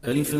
ألف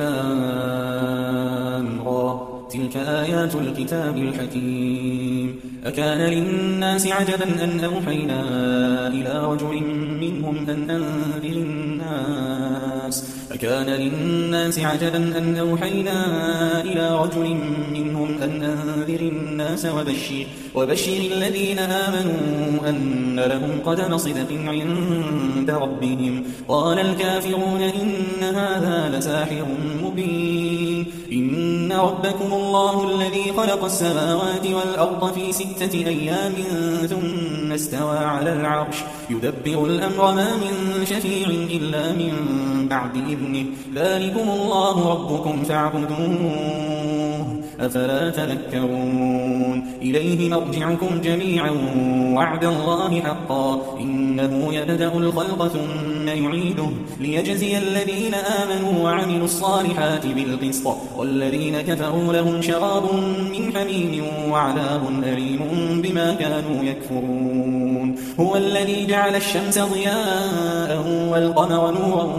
لام را تلك آيات الكتاب الحكيم أكان للناس عجبا أن أوحينا إلى رجل منهم أن أنذر الناس أكان للناس عجبا أن أوحينا إلى رجل منهم أن أنذر الناس وبشر الذين آمنوا أن لهم قدم صدق عند ربهم قال الكافرون إن هذا لساحر مبين إن ربكم الله الذي خلق السماوات والأرض في 6 أيام ثم استوى على العرش يدبر الأمر ما من شفيع إلا من بعد إذنه ذلكم الله ربكم فاعبدوه أفلا تذكرون إليه مرجعكم جميعا وعد الله حقا إنه يبدأ الخلق ثم يعيده ليجزي الذين آمنوا وعملوا الصالحات بالقسط والذين كفروا لهم شراب من حميم وعذاب أليم بما كانوا يكفرون هو الذي جعل الشمس ضياء والقمر نورا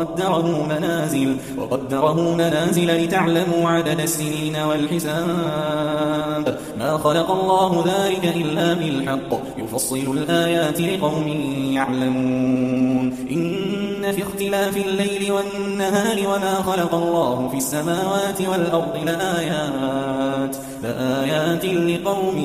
وقدره منازل لتعلموا عدد السنين والحساب ما خلق الله ذلك إلا بالحق يفصل الآيات لقوم يعلمون إن في اختلاف الليل والنهار وما خلق الله في السماوات والأرض لآيات لقوم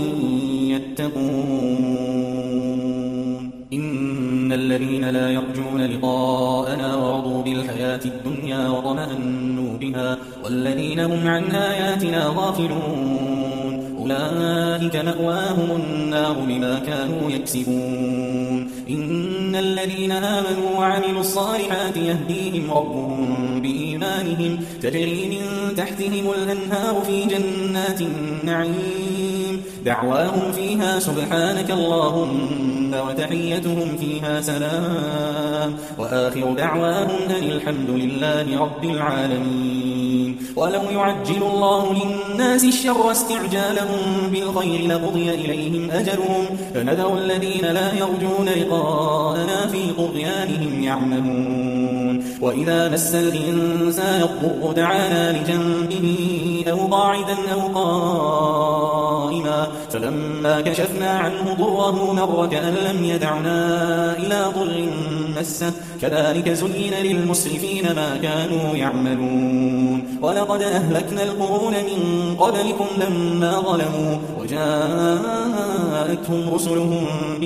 يتقون إن الذين لا يرجون لقاءنا ورضوا بالحياة الدنيا وطمأنوا بها والذين هم عن آياتنا غافلون أولئك مأواهم النار بما كانوا يكسبون إن الذين آمنوا وعملوا الصالحات يهديهم ربهم بإيمانهم تجري من تحتهم الأنهار في جنات النعيم دعواهم فيها سبحانك اللهم وتحيتهم فيها سلام وآخر دعواهم أن الحمد لله رب العالمين ولو يعجل الله للناس الشر استعجالهم بالخير لقضي إليهم أجلهم فنذر الذين لا يرجون لقاءنا في طغيانهم يعمهون وإذا مس الإنسان الضر دعانا لجنبه أو قاعدا أو قائما فلما كشفنا عنه ضره مر كأن لم يدعنا إلى ضر مسه كذلك زين للمسرفين ما كانوا يعملون ولقد أهلكنا القرون من قبلكم لما ظلموا وجاءتهم رسلهم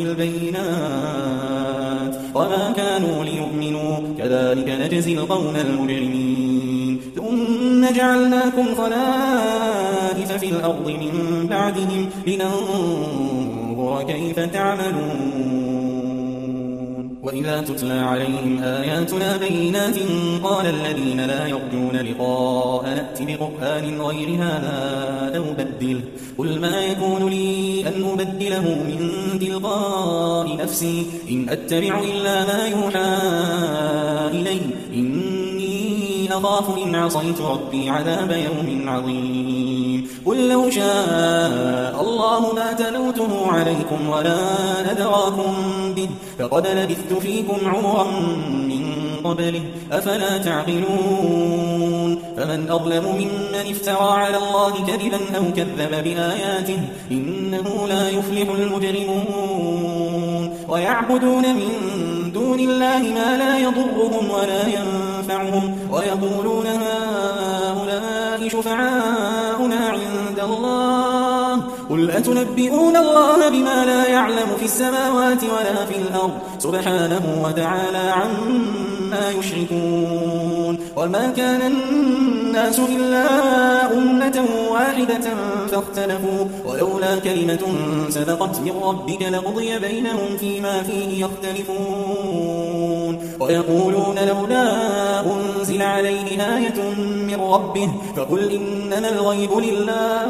بالبينات وما كانوا ليؤمنوا كذلك نجزي القوم المجرمين ثم جعلناكم خلائف في الأرض من بعدهم لننظر كيف تعملون وإذا تتلى عليهم آياتنا بينات قال الذين لا يرجون لقاء نأت بقرآن غير هذا أو بدله قل ما يكون لي أن أبدله من تلقاء نفسي إن أتبع إلا ما يوحى إلي إني أخاف إن عصيت ربي عذاب يوم عظيم قل لو شاء الله ما تلوته عليكم ولا أدراكم به فقد لبثت فيكم عمرا من قبله أفلا تعقلون فمن أظلم ممن افترى على الله كذبا أو كذب بآياته إنه لا يفلح المجرمون ويعبدون من دون الله ما لا يضرهم ولا ينفعهم ويقولون هؤلاء شفعاؤنا عند الله قل أتنبئون الله بما لا يعلم في السماوات ولا في الأرض سبحانه وتعالى عما يشركون وما كان الناس إلا أمة واحدة فاختلفوا ولولا كلمة سبقت من ربك لقضي بينهم فيما فيه يختلفون ويقولون لولا أنزل عليه آية من ربه فقل إنما الغيب لله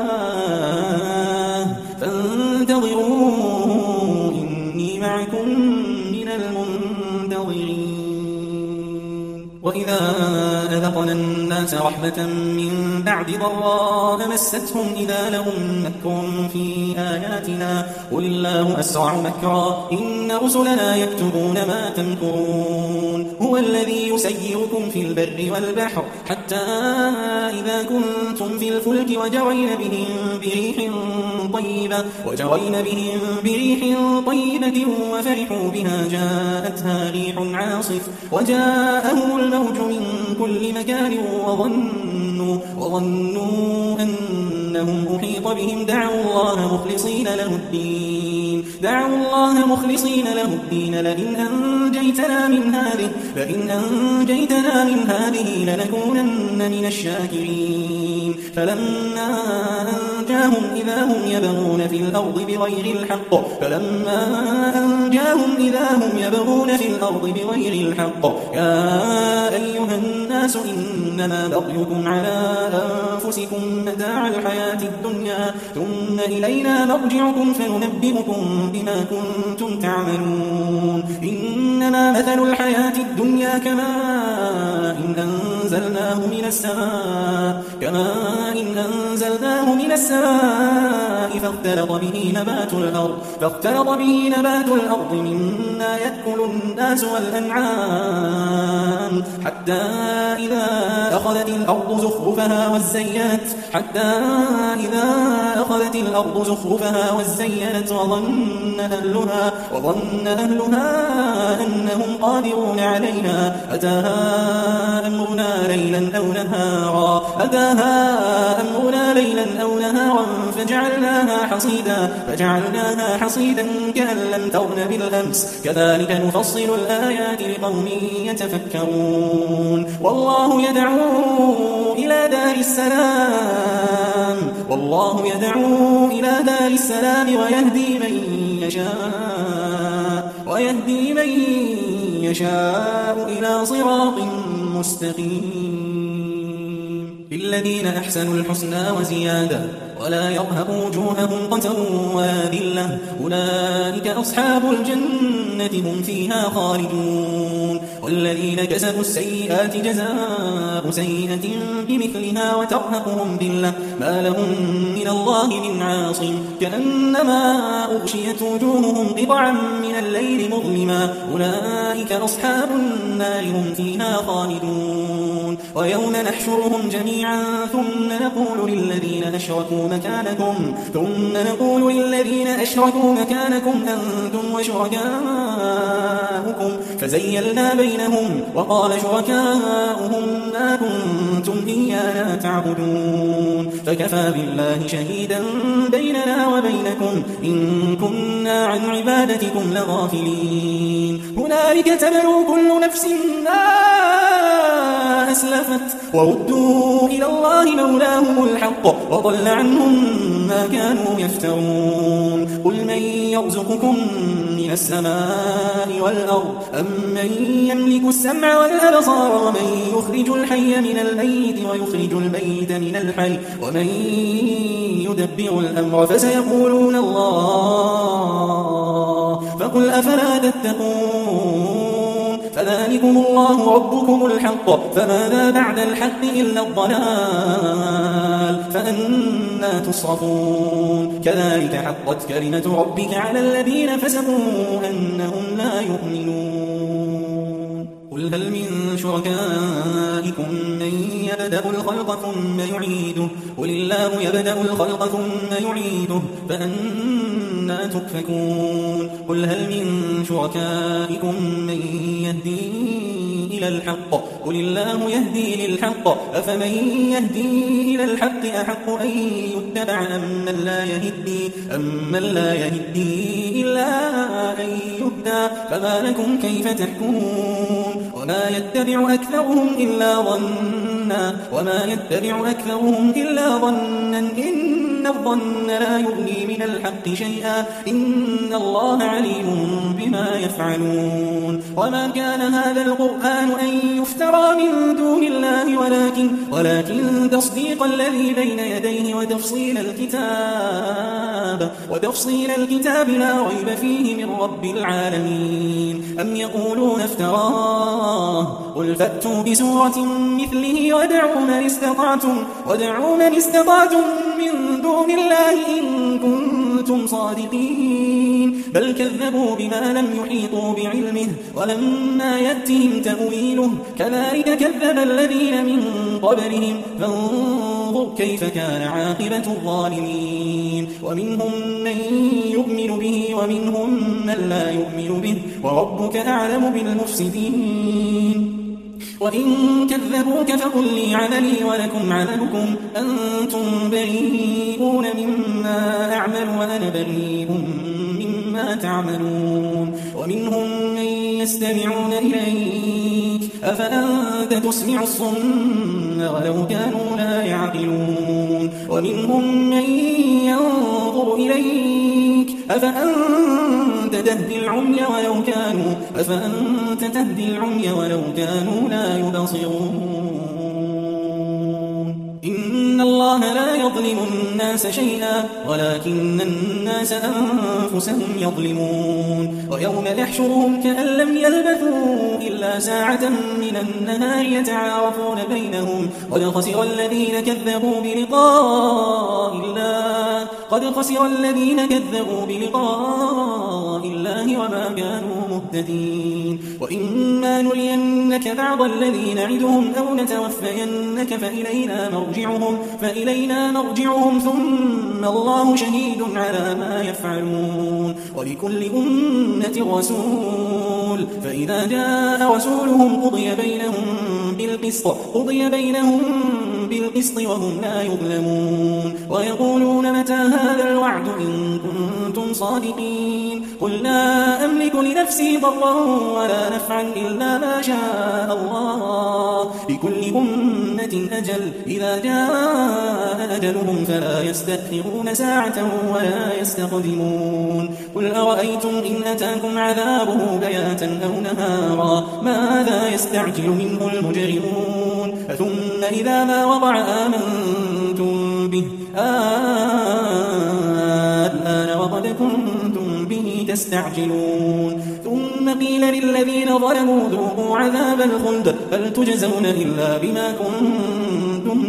فانتظروا إني معكم من المنتظرين وإذا أذقنا الناس رحمة من بعد ضراء مستهم إذا لهم مكر في آياتنا قل الله أسرع مكرا إن رسلنا يكتبون ما تمكرون هو الذي يسيركم في البر والبحر حتى إذا كنتم في الفلك وجرين بهم بريح طيبة وفرحوا بها جاءتها ريح عاصف وجاءهم الموج من كل مكان وظنوا أنهم أحيط بهم دعوا الله مخلصين له الدين لئن أنجيتنا من هذه لنكونن من الشاكرين فلما أنجاهم إذا هم يبغون في الأرض بغير الحق يا أيها الناس إنما بغيكم على أنفسكم متاع الحياة الدنيا ثم إلينا مرجعكم فننبئكم بما كنتم تعملون إنما مثل الحياة الدنيا كماء إن أنزلناه من السماء فاختلط به نبات الأرض مما يأكل الناس والأنعام حتى إذا أخذت الأرض زخرفها وزينت وظن أهلها أنهم قادرون عليها أتاها أمرنا ليلا أو نهارا فجعلناها حصيدا كأن لم تغن بالأمس كذلك نفصل الآيات لقوم يتفكرون والله يدعو إلى دار السلام ويهدي من يشاء إلى صراط مستقيم للذين أحسنوا الحسنى وزيادة ولا يرهق وجوههم قتر ولا ذلة أولئك أصحاب الجنة هم فيها خالدون والذين كسبوا السيئات جزاء سيئة بمثلها وترهقهم ذلة ما لهم من الله من عاصم كأنما أغشيت وجوههم قطعا من الليل مظلما أولئك أصحاب النار هم فيها خالدون ويوم نحشرهم جميعا ثم نقول للذين أشركوا مكانكم أنتم وشركاؤكم فزيلنا بينهم وقال شركاؤهم ما كنتم إيانا تعبدون فكفى بالله شهيدا بيننا وبينكم إن كنا عن عبادتكم لغافلين هنالك تبلو كل نفس ما أسلفت وردوا إلى الله مولاهم الحق وضل عنهم ما كانوا يفترون قل من يرزقكم من السماء والأرض أم من يملك السمع والأبصار ومن يخرج الحي من الميت ويخرج الميت من الحي ومن يدبر الأمر فسيقولون الله فقل أفلا تتقون فذلكم الله ربكم الحق فماذا بعد الحق إلا الضلال فأنا تصرفون كذلك حقت كلمة ربك على الذين فسقوا أنهم لا يؤمنون قل هل من شركائكم من يبدأ الخلق ثم يعيده قل الله يبدأ الخلق ثم يعيده فأنا تؤفكون قل هل من شركائكم من يهدي إلى الحق قل الله يهدي للحق أفمن يهدي إلى الحق أحق أن يتبع أمن لا يهدي إلا أن يهدى فما لكم كيف تحكمون وما يتبع أكثرهم إلا ظنا إن إن الظن لا يغني من الحق شيئا إن الله عليم بما يفعلون وما كان هذا القرآن أن يفترى من دون الله ولكن تصديق الذي بين يديه وتفصيل الكتاب لا ريب فيه من رب العالمين أم يقولون افتراه قل فأتوا بسورة مثله وادعوا من استطعتم من دون الله إن كنتم صادقين بل كذبوا بما لم يحيطوا بعلمه ولما يأتهم تأويله كذلك كذب الذين من قبلهم فانظر كيف كان عاقبة الظالمين ومنهم من يؤمن به ومنهم من لا يؤمن به وربك أعلم بالمفسدين وإن كذبوك فقل لي عملي ولكم عملكم أنتم بريئون مما أعمل وأنا بريء مما تعملون ومنهم من يستمعون إليك أفأنت تسمع الصم ولو كانوا لا يعقلون ومنهم من ينظر إليك أفأنت تهدي العمي ولو كانوا لا يبصرون إن الله لا يظلم الناس شيئا ولكن الناس أنفسهم يظلمون ويوم نحشرهم كأن لم يلبثوا إلا ساعة من النهار يتعارفون بينهم قد خسر الذين كذبوا بلقاء الله وما كانوا مهتدين وإما نرينك بعض الذي نعدهم أو نتوفينك فإلينا مرجعهم ثم الله شهيد على ما يفعلون ولكل أمة رسول فإذا جاء رسولهم قضي بينهم بالقسط وهم لا يظلمون ويقولون متى هذا الوعد إن كنتم صادقين قل لا أملك لنفسي ضرا ولا نفعا إلا ما شاء الله لكل أمة أجل إذا جاء أجلهم فلا يستأخرون ساعة ولا يستقدمون قل أرأيتم إن أتاكم عذابه بياتا أو نهارا ماذا يستعجل منه المجرمون ثم إذا ما وقع آمنتم به الآن وقد كنتم به تستعجلون ثم قيل للذين ظلموا ذوقوا عذاب الخلد بل تجزون إلا بما كنتم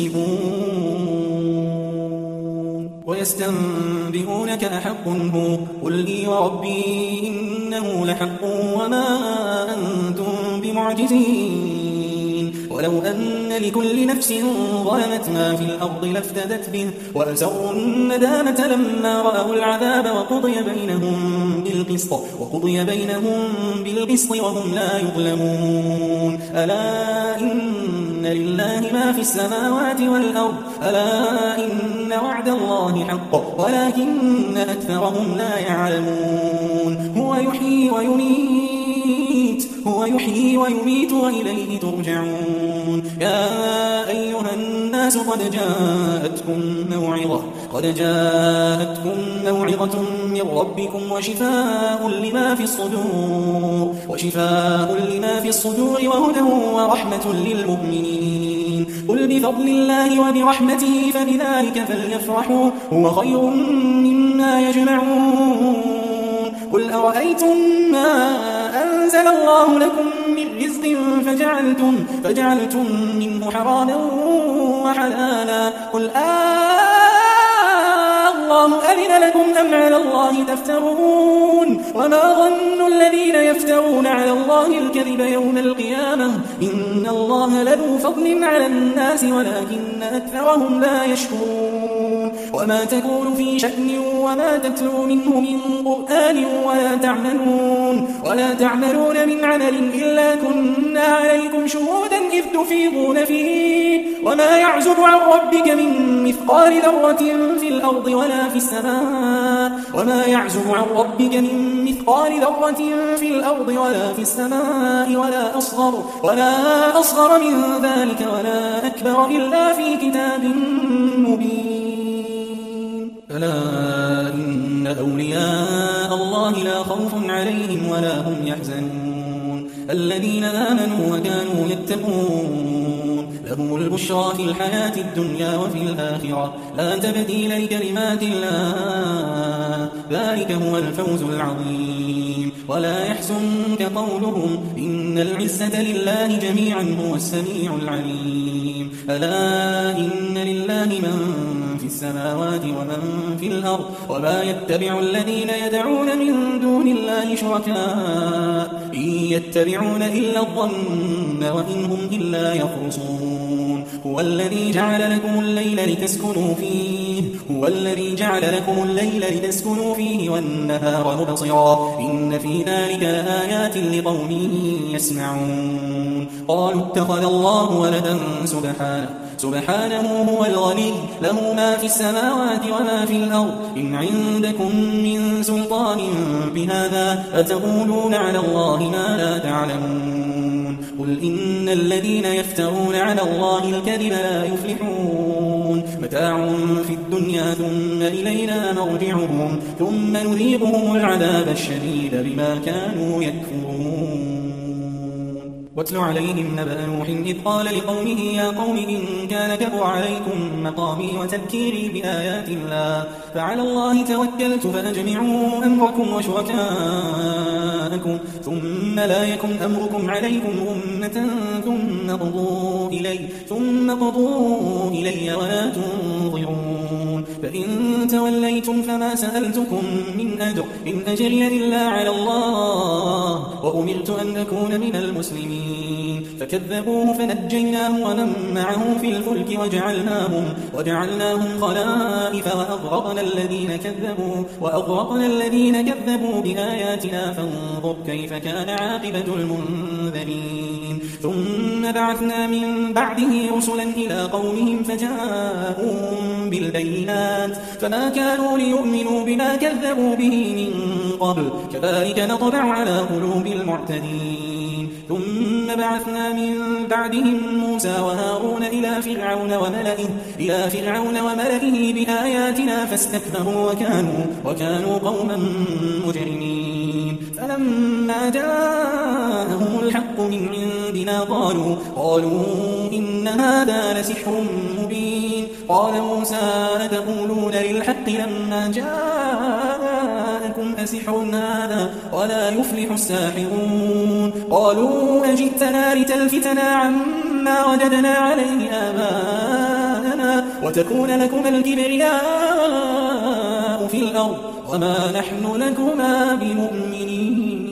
تكسبون ويستنبئونك أحق هو قل إي وربي إنه لحق وما أنتم بمعجزين ولو أن لكل نفس ظلمت ما في الأرض لافتدت به وأسروا الندامة لما رأوا العذاب وقضي بينهم بالقسط وهم لا يظلمون ألا إن لله ما في السماوات والأرض ألا إن وعد الله حق ولكن أكثرهم لا يعلمون هو يحيي ويميت وإليه ترجعون يا أيها الناس قد جاءتكم موعظة من ربكم وشفاء لما في الصدور وهدى ورحمة للمؤمنين قل بفضل الله وبرحمته فبذلك فليفرحوا هو خير مما يجمعون قل أرأيتم ما أنزل الله لكم من رزق فجعلتم منه حراما وحلالا قل الله أذن لكم أم على الله تفترون وما ظن الذين يفترون على الله الكذب يوم القيامة إن الله لذو فضل على الناس ولكن أكثرهم لا يشكرون وما تكون في شأن وما تتلو منه من قرآن ولا تعملون من عمل إلا كنا عليكم شهودا إذ تفيضون فيه وما يعزب عن ربك من مثقال ذرة في الأرض ولا في السماء ولا أصغر من ذلك ولا أكبر إلا في كتاب مبين ألا إن أولياء الله لا خوف عليهم ولا هم يحزنون الذين آمنوا وكانوا يتقون لهم البشرى في الحياة الدنيا وفي الآخرة لا تبديل لكلمات الله ذلك هو الفوز العظيم ولا يحزنك قولهم إن العزة لله جميعا هو السميع العليم ألا إن لله من في السماوات ومن في الأرض وما يتبع الذين يدعون من دون الله شركاء إن يتبعون إلا الظن وإن هم إلا يخرصون هو الذي جعل لكم الليل لتسكنوا فيه والنهار مبصرا إن في ذلك لآيات لقوم يسمعون قالوا اتخذ الله ولدا سبحانه هو الغني له ما في السماوات وما في الأرض إن عندكم من سلطان بهذا أتقولون على الله ما لا تعلمون قل إن الذين يفترون على الله الكذب لا يفلحون متاع في الدنيا ثم إلينا مرجعهم ثم نذيقهم العذاب الشديد بما كانوا يكفرون واتل عليهم نبأ نوح إذ قال لقومه يا قوم إن كان كبر عليكم مقامي وتذكيري بآيات الله فعلى الله توكلت فأجمعوا أمركم وشركاءكم ثم لا يكن أمركم عليكم غمة ثم قضوا إلي ولا تنظرون فإن توليتم فما سألتكم من أجر إن أجري إلا على الله وأمرت أن أكون من المسلمين فكذبوه فنجيناه ومن معه في الفلك وجعلناهم خلائف وأغرقنا الذين كذبوا بآياتنا فانظر كيف كان عاقبة المنذرين ثم بعثنا من بعده رسلا إلى قومهم فجاءوهم بالبينات فما كانوا ليؤمنوا بما كذبوا به من قبل كذلك نطبع على قلوب المعتدين ثم بعثنا من بعدهم موسى وهارون إلى فرعون وملئه بآياتنا فاستكبروا وكانوا قوما مجرمين فلما جاءهم الحق من عندنا قالوا إن هذا لسحر مبين قال موسى أتقولون للحق لما جاءكم أسحر هذا ولا يفلح الساحرون قالوا أجئتنا لتلفتنا عما وجدنا عليه آباءنا وتكون لكما الكبرياء في الأرض وما نحن لكما بمؤمنين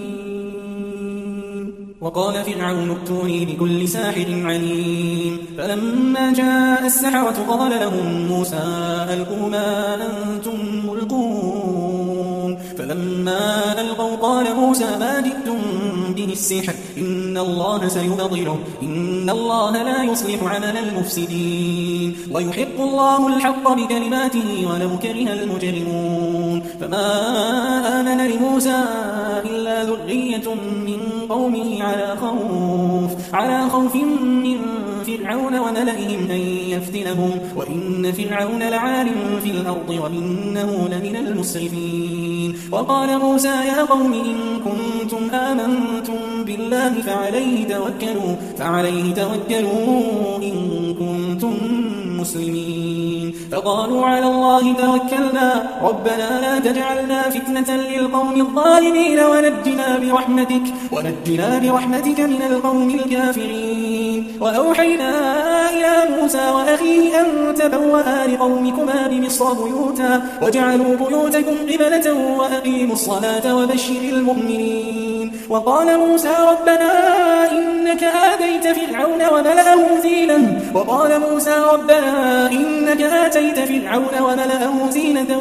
وقال فرعون ائتوني بكل ساحر عليم فلما جاء السحرة قال لهم موسى ألقوا ما أنتم ملقون فلما ألقوا قال موسى ما جئتم به السحر إن الله سيبطله إن الله لا يصلح عمل المفسدين ويحق الله الحق بكلماته ولو كره المجرمون فما آمن لموسى إلا ذرية من قومه على خوف من فرعون وملئهم أن يفتنهم وإن فرعون لعال في الأرض وإنه لمن المسرفين وقال موسى يا قوم إن كنتم آمنتم بالله فعليه توكلوا إن كنتم مسلمين فقالوا على الله توكلنا ربنا لا تجعلنا فتنة للقوم الظالمين ونجنا برحمتك من القوم الكافرين وأوحينا إلى موسى وأخيه أن تبوأ لقومكما بمصر بيوتا واجعلوا بيوتكم قبلة وأقيموا الصلاة وبشر المؤمنين وقال موسى ربنا إنك آتيت فرعون وملأه زينة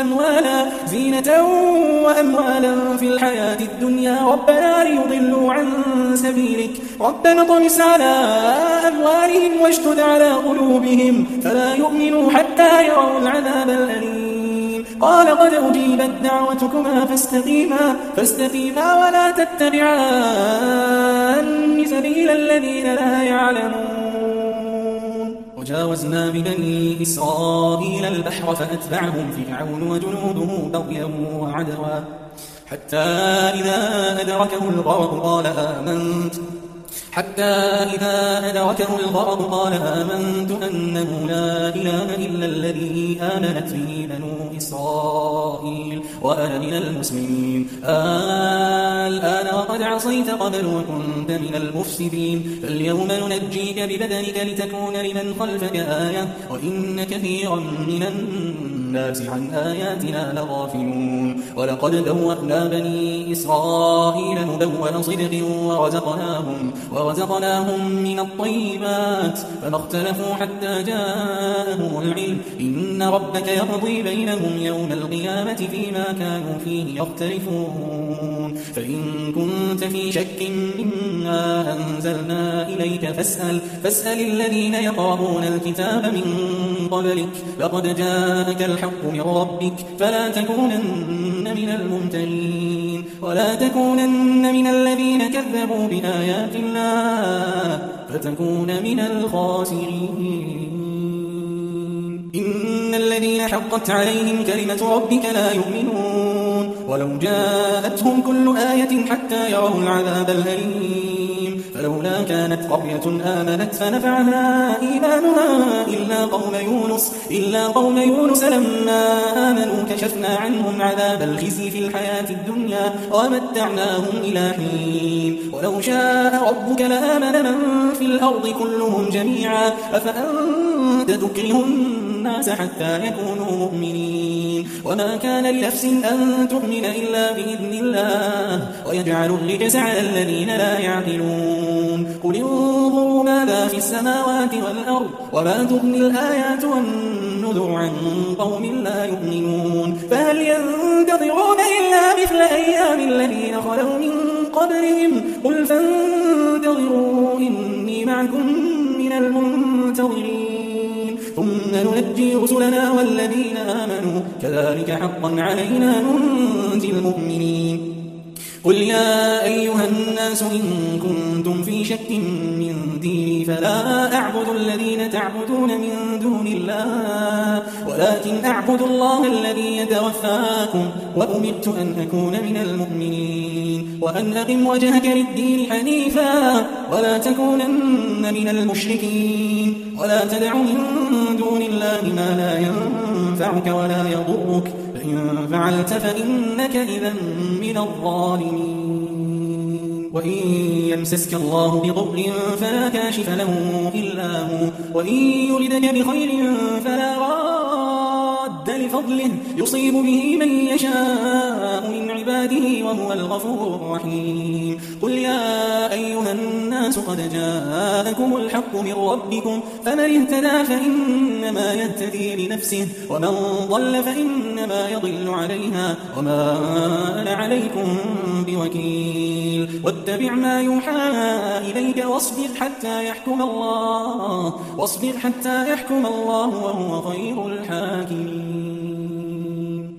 وأموالا في الحياة الدنيا ربنا ليضلوا عن سبيلك ربنا طمس على أموالهم واشتد على قلوبهم فلا يؤمنوا حتى يروا العذاب الأليم قال قد أجيبت دعوتكما فاستقيما ولا تتبعان سبيل الذين لا يعلمون وجاوزنا ببني إسرائيل البحر فأتبعهم فرعون وجنوده بغيا وعدوا حتى إذا أدركه الغرق قال آمنت أنه لا إله إلا الذي آمنت به بنو إسرائيل وأنا من المسلمين. الآن وقد عصيت قبل وكنت من المفسدين فاليوم ننجيك ببدنك لتكون لمن خلفك آية وإن كثيرا من الناس عن آياتنا لغافلون. ولقد بوأنا بني إسرائيل مبوأ صدق ورزقناهم من الطيبات فما اختلفوا حتى جاءهم العلم إن ربك يقضي بينهم يوم القيامة فيما كانوا فيه يختلفون. فإن كنت في شك مما أنزلنا إليك فاسأل الذين يقرؤون الكتاب من قبلك لقد جاءك الحق من ربك فلا تكونن من الممترين ولا تكونن من الذين كذبوا بآيات الله فتكون من الخاسرين. إن الذين حقت عليهم كلمة ربك لا يؤمنون ولو جاءتهم كل آية حتى يروا العذاب الأليم. فلولا كانت قرية آمنت فنفعها إيمانها إلا قوم يونس لما آمنوا كشفنا عنهم عذاب الخزي في الحياة الدنيا ومتعناهم إلى حين. ولو شاء ربك لآمن من في الأرض كلهم جميعا أفأنت تكره الناس حتى يكونوا مؤمنين. وما كان لنفس أن تؤمن إلا بإذن الله ويجعل الرجس على الذين لا يعقلون. قل انظروا ماذا في السماوات والأرض وما تغني الآيات والنذر عن قوم لا يؤمنون. فهل ينتظرون إلا مثل أيام الذين خلوا من قبلهم قل فانتظروا إني معكم من المنتظرين ثم ننجي رسلنا والذين آمنوا كذلك حقا علينا ننجي المؤمنين. قل يا أيها الناس إن كنتم في شك من ديني فلا أعبد الذين تعبدون من دون الله ولكن أعبد الله الذي يتوفاكم وأمرت أن أكون من المؤمنين وأن أقم وجهك للدين حنيفا ولا تكونن من المشركين ولا تدع من دون الله ما لا ينفعك ولا يضرك فإن فعلت فإنك إذا من الظالمين. وإن يمسسك الله بضر فلا كاشف له إلا هو وإن يردك بخير فلا راد لفضله يصيب به من يشاء من عباده وهو الغفور الرحيم. قل يا أيها الناس قد جاءكم الحق من ربكم فمن اهتدى فإنما يهتدي لنفسه ومن ضل فإنما يضل عليها وما أنا عليكم بوكيل. واتبع ما يوحى إليك واصبر حتى يحكم الله وهو خير الحاكمين.